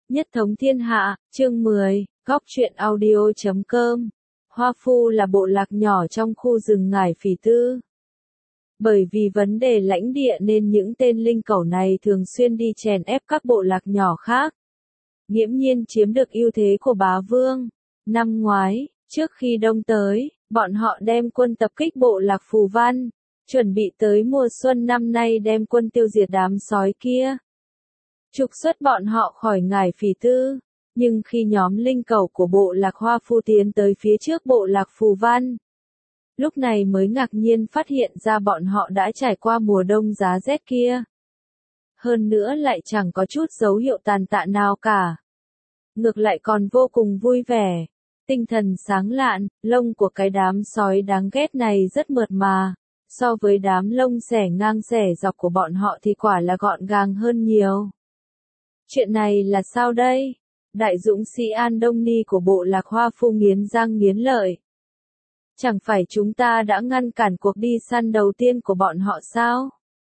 Nhất thống thiên hạ, chương 10, góc truyện audio.com. Hoa Phu là bộ lạc nhỏ trong khu rừng Ngải Phỉ Tư. Bởi vì vấn đề lãnh địa nên những tên linh cẩu này thường xuyên đi chèn ép các bộ lạc nhỏ khác, nghiễm nhiên chiếm được ưu thế của bá vương. Năm ngoái, trước khi đông tới, bọn họ đem quân tập kích bộ lạc Phù Văn, chuẩn bị tới mùa xuân năm nay đem quân tiêu diệt đám sói kia, trục xuất bọn họ khỏi Ngải Phỉ Tư. Nhưng khi nhóm linh cẩu của bộ lạc Hoa Phu tiến tới phía trước bộ lạc Phù Văn, lúc này mới ngạc nhiên phát hiện ra bọn họ đã trải qua mùa đông giá rét kia. Hơn nữa lại chẳng có chút dấu hiệu tàn tạ nào cả. Ngược lại còn vô cùng vui vẻ, tinh thần sáng lạn, lông của cái đám sói đáng ghét này rất mượt mà. So với đám lông xẻ ngang xẻ dọc của bọn họ thì quả là gọn gàng hơn nhiều. Chuyện này là sao đây? Đại dũng sĩ An Đông Ni của bộ lạc Hoa Phu nghiến răng nghiến lợi. Chẳng phải chúng ta đã ngăn cản cuộc đi săn đầu tiên của bọn họ sao?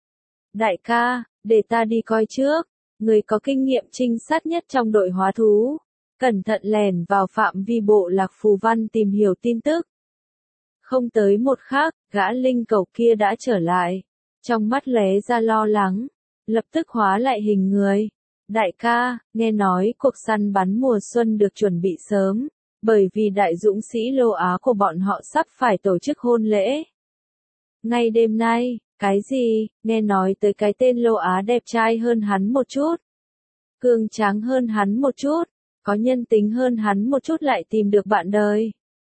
Đại ca, để ta đi coi trước. Người có kinh nghiệm trinh sát nhất trong đội hóa thú, cẩn thận lèn vào phạm vi bộ lạc Phù Văn tìm hiểu tin tức. Không tới một khắc, gã linh cẩu kia đã trở lại, trong mắt lóe ra lo lắng, lập tức hóa lại hình người. Đại ca, nghe nói cuộc săn bắn mùa xuân được chuẩn bị sớm, bởi vì đại dũng sĩ Lô Á của bọn họ sắp phải tổ chức hôn lễ. Ngay đêm nay, cái gì, nghe nói tới cái tên Lô Á đẹp trai hơn hắn một chút, cường tráng hơn hắn một chút, có nhân tính hơn hắn một chút lại tìm được bạn đời.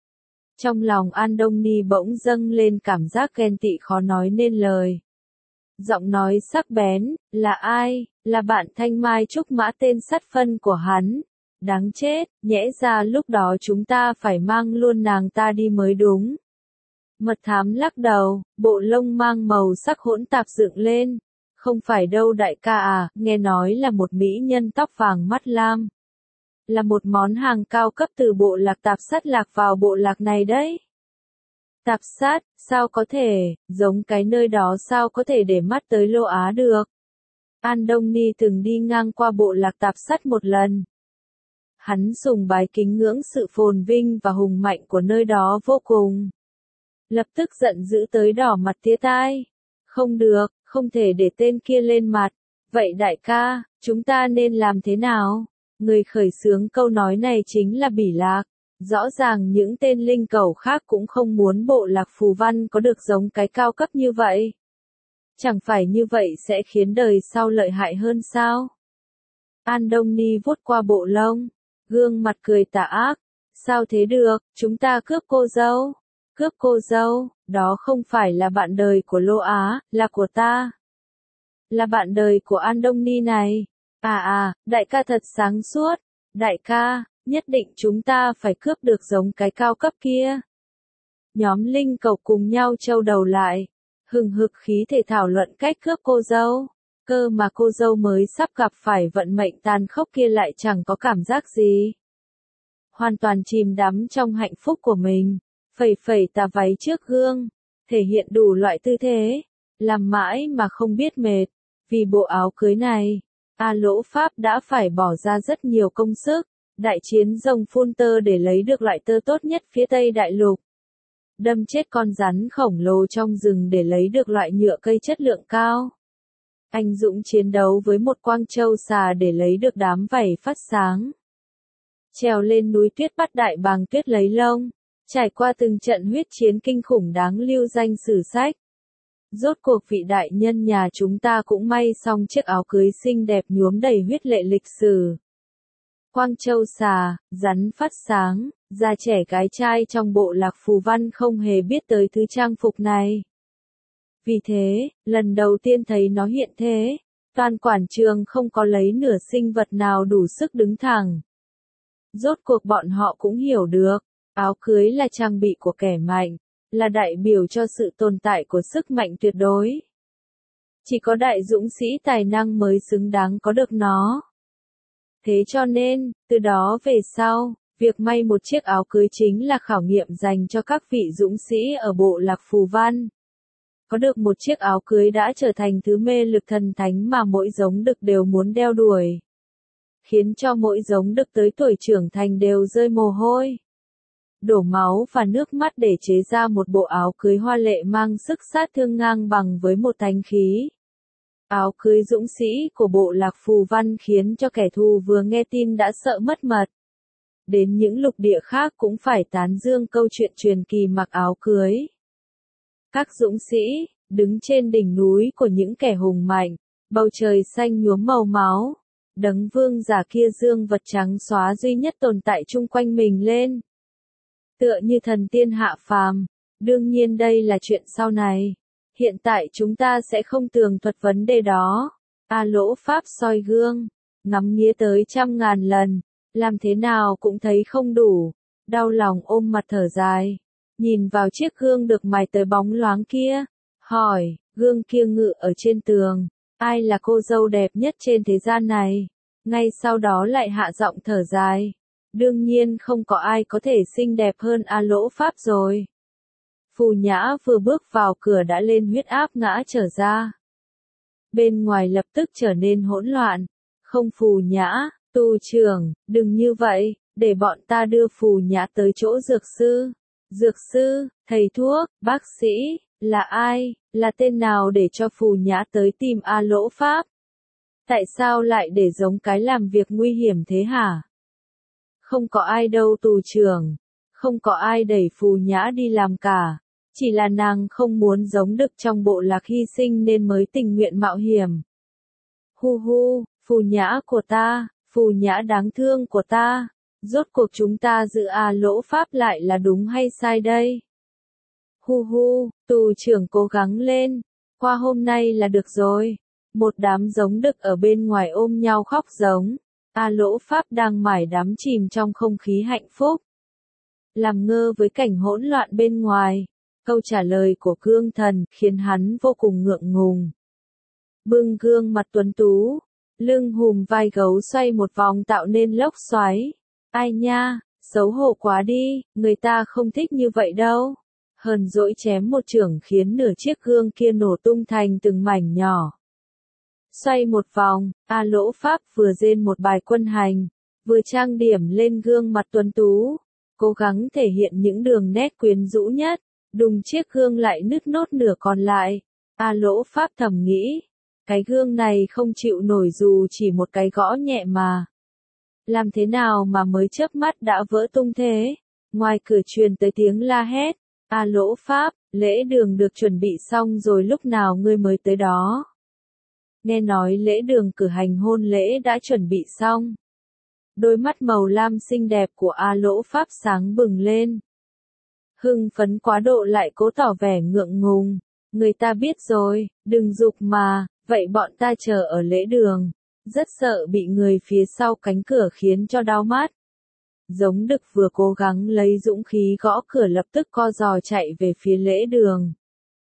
Trong lòng An Đông Ni bỗng dâng lên cảm giác ghen tị khó nói nên lời. Giọng nói sắc bén, là ai? Là bạn Thanh Mai Trúc Mã tên sát phân của hắn. Đáng chết, nhẽ ra lúc đó chúng ta phải mang luôn nàng ta đi mới đúng. Mật thám lắc đầu, bộ lông mang màu sắc hỗn tạp dựng lên. Không phải đâu đại ca à, nghe nói là một mỹ nhân tóc vàng mắt lam. Là một món hàng cao cấp từ bộ lạc tạp sát lạc vào bộ lạc này đấy. Tạp sát, sao có thể, giống cái nơi đó sao có thể để mắt tới Lô Á được. An Đông Ni từng đi ngang qua bộ lạc tạp sát một lần. Hắn sùng bái kính ngưỡng sự phồn vinh và hùng mạnh của nơi đó vô cùng. Lập tức giận dữ tới đỏ mặt tía tai. Không được, không thể để tên kia lên mặt. Vậy đại ca, chúng ta nên làm thế nào? Người khởi xướng câu nói này chính là Bỉ Lạc. Rõ ràng những tên linh cẩu khác cũng không muốn bộ lạc Phù Văn có được giống cái cao cấp như vậy. Chẳng phải như vậy sẽ khiến đời sau lợi hại hơn sao? An Đông Ni vuốt qua bộ lông, gương mặt cười tà ác. Sao thế được, chúng ta cướp cô dâu. Cướp cô dâu, đó không phải là bạn đời của Lô Á, là của ta. Là bạn đời của An Đông Ni này. Đại ca thật sáng suốt. Đại ca, nhất định chúng ta phải cướp được giống cái cao cấp kia. Nhóm linh cẩu cùng nhau trâu đầu lại, hừng hực khí thể thảo luận cách cướp cô dâu. Cơ mà cô dâu mới sắp gặp phải vận mệnh tàn khốc kia lại chẳng có cảm giác gì. Hoàn toàn chìm đắm trong hạnh phúc của mình, phẩy phẩy tà váy trước gương, thể hiện đủ loại tư thế, làm mãi mà không biết mệt. Vì bộ áo cưới này, Lỗ Pháp đã phải bỏ ra rất nhiều công sức. Đại chiến rồng phun tơ để lấy được loại tơ tốt nhất phía Tây Đại Lục. Đâm chết con rắn khổng lồ trong rừng để lấy được loại nhựa cây chất lượng cao. Anh dũng chiến đấu với một quang châu xà để lấy được đám vảy phát sáng. Trèo lên núi tuyết bắt đại bàng tuyết lấy lông. Trải qua từng trận huyết chiến kinh khủng đáng lưu danh sử sách. Rốt cuộc vị đại nhân nhà chúng ta cũng may xong chiếc áo cưới xinh đẹp nhuốm đầy huyết lệ lịch sử. Quang châu xà, rắn phát sáng, già trẻ gái trai trong bộ lạc Phù Văn không hề biết tới thứ trang phục này. Vì thế, lần đầu tiên thấy nó hiện thế, toàn quảng trường không có lấy nửa sinh vật nào đủ sức đứng thẳng. Rốt cuộc bọn họ cũng hiểu được, áo cưới là trang bị của kẻ mạnh, là đại biểu cho sự tồn tại của sức mạnh tuyệt đối. Chỉ có đại dũng sĩ tài năng mới xứng đáng có được nó. Thế cho nên, từ đó về sau, việc may một chiếc áo cưới chính là khảo nghiệm dành cho các vị dũng sĩ ở bộ lạc Phù Văn. Có được một chiếc áo cưới đã trở thành thứ mê lực thần thánh mà mỗi giống đực đều muốn đeo đuổi. khiến cho mỗi giống đực tới tuổi trưởng thành đều rơi mồ hôi, đổ máu và nước mắt để chế ra một bộ áo cưới hoa lệ mang sức sát thương ngang bằng với một thánh khí. Áo cưới dũng sĩ của bộ lạc Phù Văn khiến cho kẻ thù vừa nghe tin đã sợ mất mật. Đến những lục địa khác cũng phải tán dương câu chuyện truyền kỳ mặc áo cưới. Các dũng sĩ, đứng trên đỉnh núi của những kẻ hùng mạnh, bầu trời xanh nhuốm màu máu, đấng vương giả kia dương vật trắng xóa duy nhất tồn tại chung quanh mình lên. Tựa như thần tiên hạ phàm, đương nhiên đây là chuyện sau này. Hiện tại chúng ta sẽ không tường thuật vấn đề đó. A Lỗ Pháp soi gương, ngắm nghía tới 100.000 lần, làm thế nào cũng thấy không đủ, đau lòng ôm mặt thở dài, nhìn vào chiếc gương được mài tới bóng loáng kia, hỏi, gương kia ngự ở trên tường, ai là cô dâu đẹp nhất trên thế gian này? Ngay sau đó lại hạ giọng thở dài, đương nhiên không có ai có thể xinh đẹp hơn A Lỗ Pháp rồi. Phù Nhã vừa bước vào cửa đã lên huyết áp ngã trở ra. Bên ngoài lập tức trở nên hỗn loạn. Không Phù Nhã, tu trưởng, đừng như vậy, để bọn ta đưa Phù Nhã tới chỗ dược sư. Dược sư, thầy thuốc, bác sĩ, là ai, là tên nào để cho Phù Nhã tới tìm A Lỗ Pháp? Tại sao lại để giống cái làm việc nguy hiểm thế hả? Không có ai đâu tù trưởng, không có ai đẩy Phù Nhã đi làm cả. Chỉ là nàng không muốn giống đực trong bộ lạc hy sinh nên mới tình nguyện mạo hiểm. Hu hu, Phù Nhã của ta, Phù Nhã đáng thương của ta, rốt cuộc chúng ta giữ A Lỗ Pháp lại là đúng hay sai đây? Hu hu, tù trưởng cố gắng lên, qua hôm nay là được rồi. Một đám giống đực ở bên ngoài ôm nhau khóc giống. A Lỗ Pháp đang mải đắm chìm trong không khí hạnh phúc. Làm ngơ với cảnh hỗn loạn bên ngoài. Câu trả lời của Cương Thần khiến hắn vô cùng ngượng ngùng. Bưng gương mặt tuấn tú, lưng hùm vai gấu xoay một vòng tạo nên lốc xoáy. Ai nha, xấu hổ quá đi, người ta không thích như vậy đâu. Hờn dỗi chém một chưởng khiến nửa chiếc gương kia nổ tung thành từng mảnh nhỏ. Xoay một vòng, A Lỗ Pháp vừa rên một bài quân hành, vừa trang điểm lên gương mặt tuấn tú, cố gắng thể hiện những đường nét quyến rũ nhất. Đùng chiếc gương lại nứt nốt nửa còn lại. A Lỗ Pháp thầm nghĩ, cái gương này không chịu nổi dù chỉ một cái gõ nhẹ mà. Làm thế nào mà mới chớp mắt đã vỡ tung thế? Ngoài cửa truyền tới tiếng la hét. A Lỗ Pháp, lễ đường được chuẩn bị xong rồi lúc nào ngươi mới tới đó? Nghe nói lễ đường cử hành hôn lễ đã chuẩn bị xong. Đôi mắt màu lam xinh đẹp của A Lỗ Pháp sáng bừng lên. Hưng phấn quá độ lại cố tỏ vẻ ngượng ngùng. Người ta biết rồi, đừng giục mà, vậy bọn ta chờ ở lễ đường. Rất sợ bị người phía sau cánh cửa khiến cho đau mắt. Giống đực vừa cố gắng lấy dũng khí gõ cửa lập tức co giò chạy về phía lễ đường.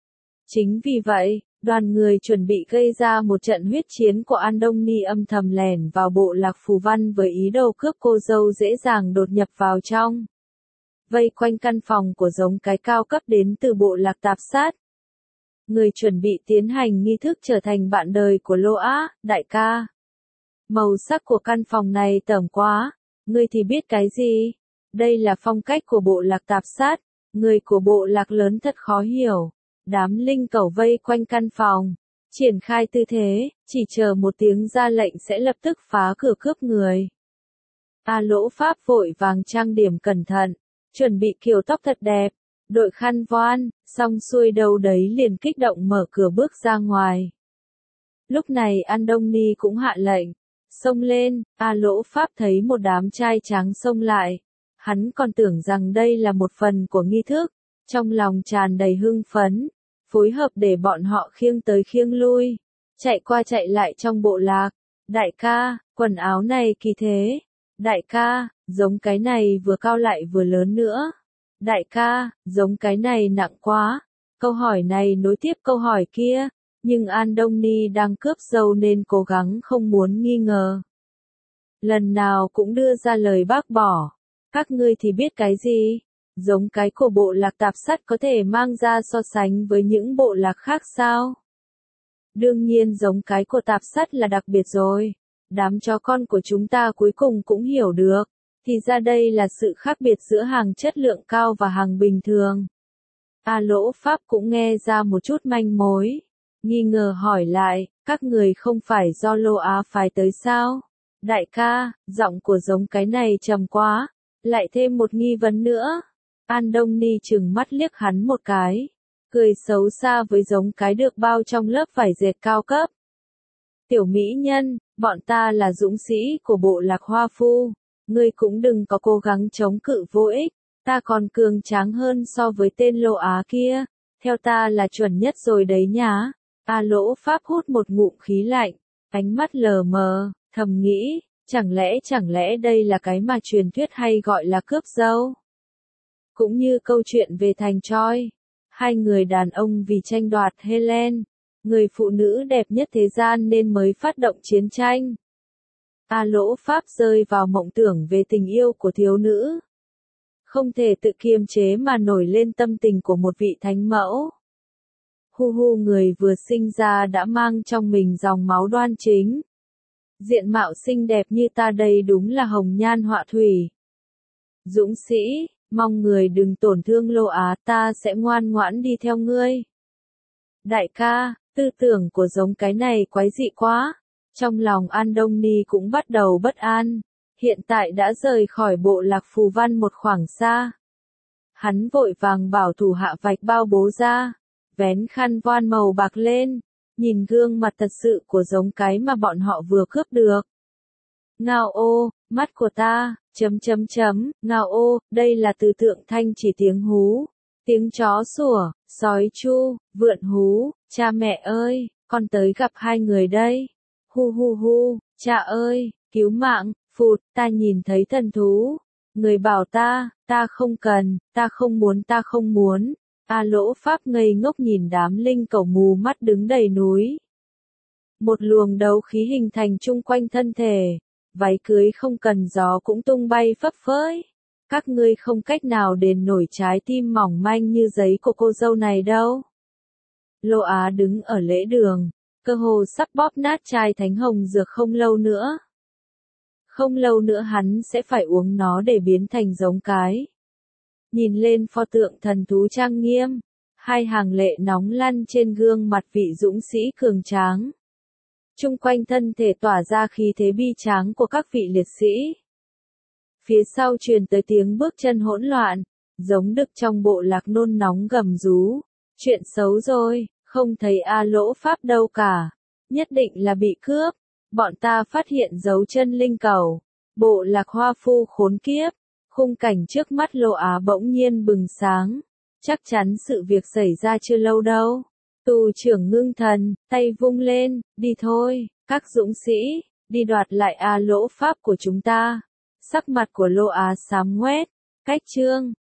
Chính vì vậy, đoàn người chuẩn bị gây ra một trận huyết chiến của An Đông Ni âm thầm lẻn vào bộ lạc Phù Văn với ý đồ cướp cô dâu dễ dàng đột nhập vào trong. Vây quanh căn phòng của giống cái cao cấp đến từ bộ lạc tạp sát. Người chuẩn bị tiến hành nghi thức trở thành bạn đời của Lô Á, đại ca. Màu sắc của căn phòng này tởm quá, ngươi thì biết cái gì? Đây là phong cách của bộ lạc tạp sát, người của bộ lạc lớn thật khó hiểu. Đám linh cẩu vây quanh căn phòng, triển khai tư thế, chỉ chờ một tiếng ra lệnh sẽ lập tức phá cửa cướp người. A Lỗ Pháp vội vàng trang điểm cẩn thận, chuẩn bị kiểu tóc thật đẹp, đội khăn voan, xong xuôi đâu đấy liền kích động mở cửa bước ra ngoài. Lúc này An Đông Ni cũng hạ lệnh, xông lên. A Lỗ Pháp thấy một đám trai tráng xông lại, hắn còn tưởng rằng đây là một phần của nghi thức, trong lòng tràn đầy hưng phấn, phối hợp để bọn họ khiêng tới khiêng lui, chạy qua chạy lại trong bộ lạc. Đại ca, quần áo này kỳ thế. Đại ca, giống cái này vừa cao lại vừa lớn nữa. Đại ca, giống cái này nặng quá. Câu hỏi này nối tiếp câu hỏi kia, nhưng An Đông Ni đang cướp dâu nên cố gắng không muốn nghi ngờ. Lần nào cũng đưa ra lời bác bỏ. Các ngươi thì biết cái gì? Giống cái của bộ lạc tạp sắt có thể mang ra so sánh với những bộ lạc khác sao? Đương nhiên giống cái của tạp sắt là đặc biệt rồi. Đám chó con của chúng ta cuối cùng cũng hiểu được. Thì ra đây là sự khác biệt giữa hàng chất lượng cao và hàng bình thường. A Lỗ Pháp cũng nghe ra một chút manh mối. Nghi ngờ hỏi lại, các người không phải do Lô Á phái tới sao? Đại ca, giọng của giống cái này trầm quá. Lại thêm một nghi vấn nữa. An Đông Ni trừng mắt liếc hắn một cái. Cười xấu xa với giống cái được bao trong lớp vải dệt cao cấp. Tiểu mỹ nhân, bọn ta là dũng sĩ của bộ lạc Hoa Phu. Ngươi cũng đừng có cố gắng chống cự vô ích. Ta còn cường tráng hơn so với tên Lô Á kia. Theo ta là chuẩn nhất rồi đấy nhá. A Lỗ Pháp hút một ngụm khí lạnh. Ánh mắt lờ mờ, thầm nghĩ. Chẳng lẽ đây là cái mà truyền thuyết hay gọi là cướp dâu? Cũng như câu chuyện về thành Troy. Hai người đàn ông vì tranh đoạt Helen, người phụ nữ đẹp nhất thế gian nên mới phát động chiến tranh. A Lỗ Pháp rơi vào mộng tưởng về tình yêu của thiếu nữ. Không thể tự kiềm chế mà nổi lên tâm tình của một vị thánh mẫu. Hu hu, người vừa sinh ra đã mang trong mình dòng máu đoan chính. Diện mạo xinh đẹp như ta đây đúng là hồng nhan họa thủy. Dũng sĩ, mong người đừng tổn thương Lô Á, ta sẽ ngoan ngoãn đi theo ngươi. Đại ca, tư tưởng của giống cái này quái dị quá. Trong lòng An Đông Ni cũng bắt đầu bất an. Hiện tại đã rời khỏi bộ lạc Phù Văn một khoảng xa. Hắn vội vàng bảo thủ hạ vạch bao bố ra. Vén khăn voan màu bạc lên. Nhìn gương mặt thật sự của giống cái mà bọn họ vừa cướp được. Ngao ô, mắt của ta, ngao ô, đây là từ tượng thanh chỉ tiếng hú. Tiếng chó sủa, sói chu, vượn hú, cha mẹ ơi, con tới gặp hai người đây. Hu hu hu, cha ơi, cứu mạng, phụt, ta nhìn thấy thần thú. Người bảo ta không cần, ta không muốn. A Lỗ Pháp ngây ngốc nhìn đám linh cẩu mù mắt đứng đầy núi. Một luồng đấu khí hình thành chung quanh thân thể. Váy cưới không cần gió cũng tung bay phấp phới. Các ngươi không cách nào đền nổi trái tim mỏng manh như giấy của cô dâu này đâu. Lô Á đứng ở lễ đường, cơ hồ sắp bóp nát chai thánh hồng dược không lâu nữa. Không lâu nữa hắn sẽ phải uống nó để biến thành giống cái. Nhìn lên pho tượng thần thú trang nghiêm, hai hàng lệ nóng lăn trên gương mặt vị dũng sĩ cường tráng. Chung quanh thân thể tỏa ra khí thế bi tráng của các vị liệt sĩ. Phía sau truyền tới tiếng bước chân hỗn loạn, giống đực trong bộ lạc nôn nóng gầm rú. Chuyện xấu rồi, không thấy A Lỗ Pháp đâu cả. Nhất định là bị cướp. Bọn ta phát hiện dấu chân linh cẩu. Bộ lạc Hoa Phu khốn kiếp. Khung cảnh trước mắt Lô Á bỗng nhiên bừng sáng. Chắc chắn sự việc xảy ra chưa lâu đâu. Tù trưởng ngưng thần, tay vung lên, đi thôi, các dũng sĩ, đi đoạt lại A Lỗ Pháp của chúng ta. Sắc mặt của Lô Á xám ngoét, cách chương.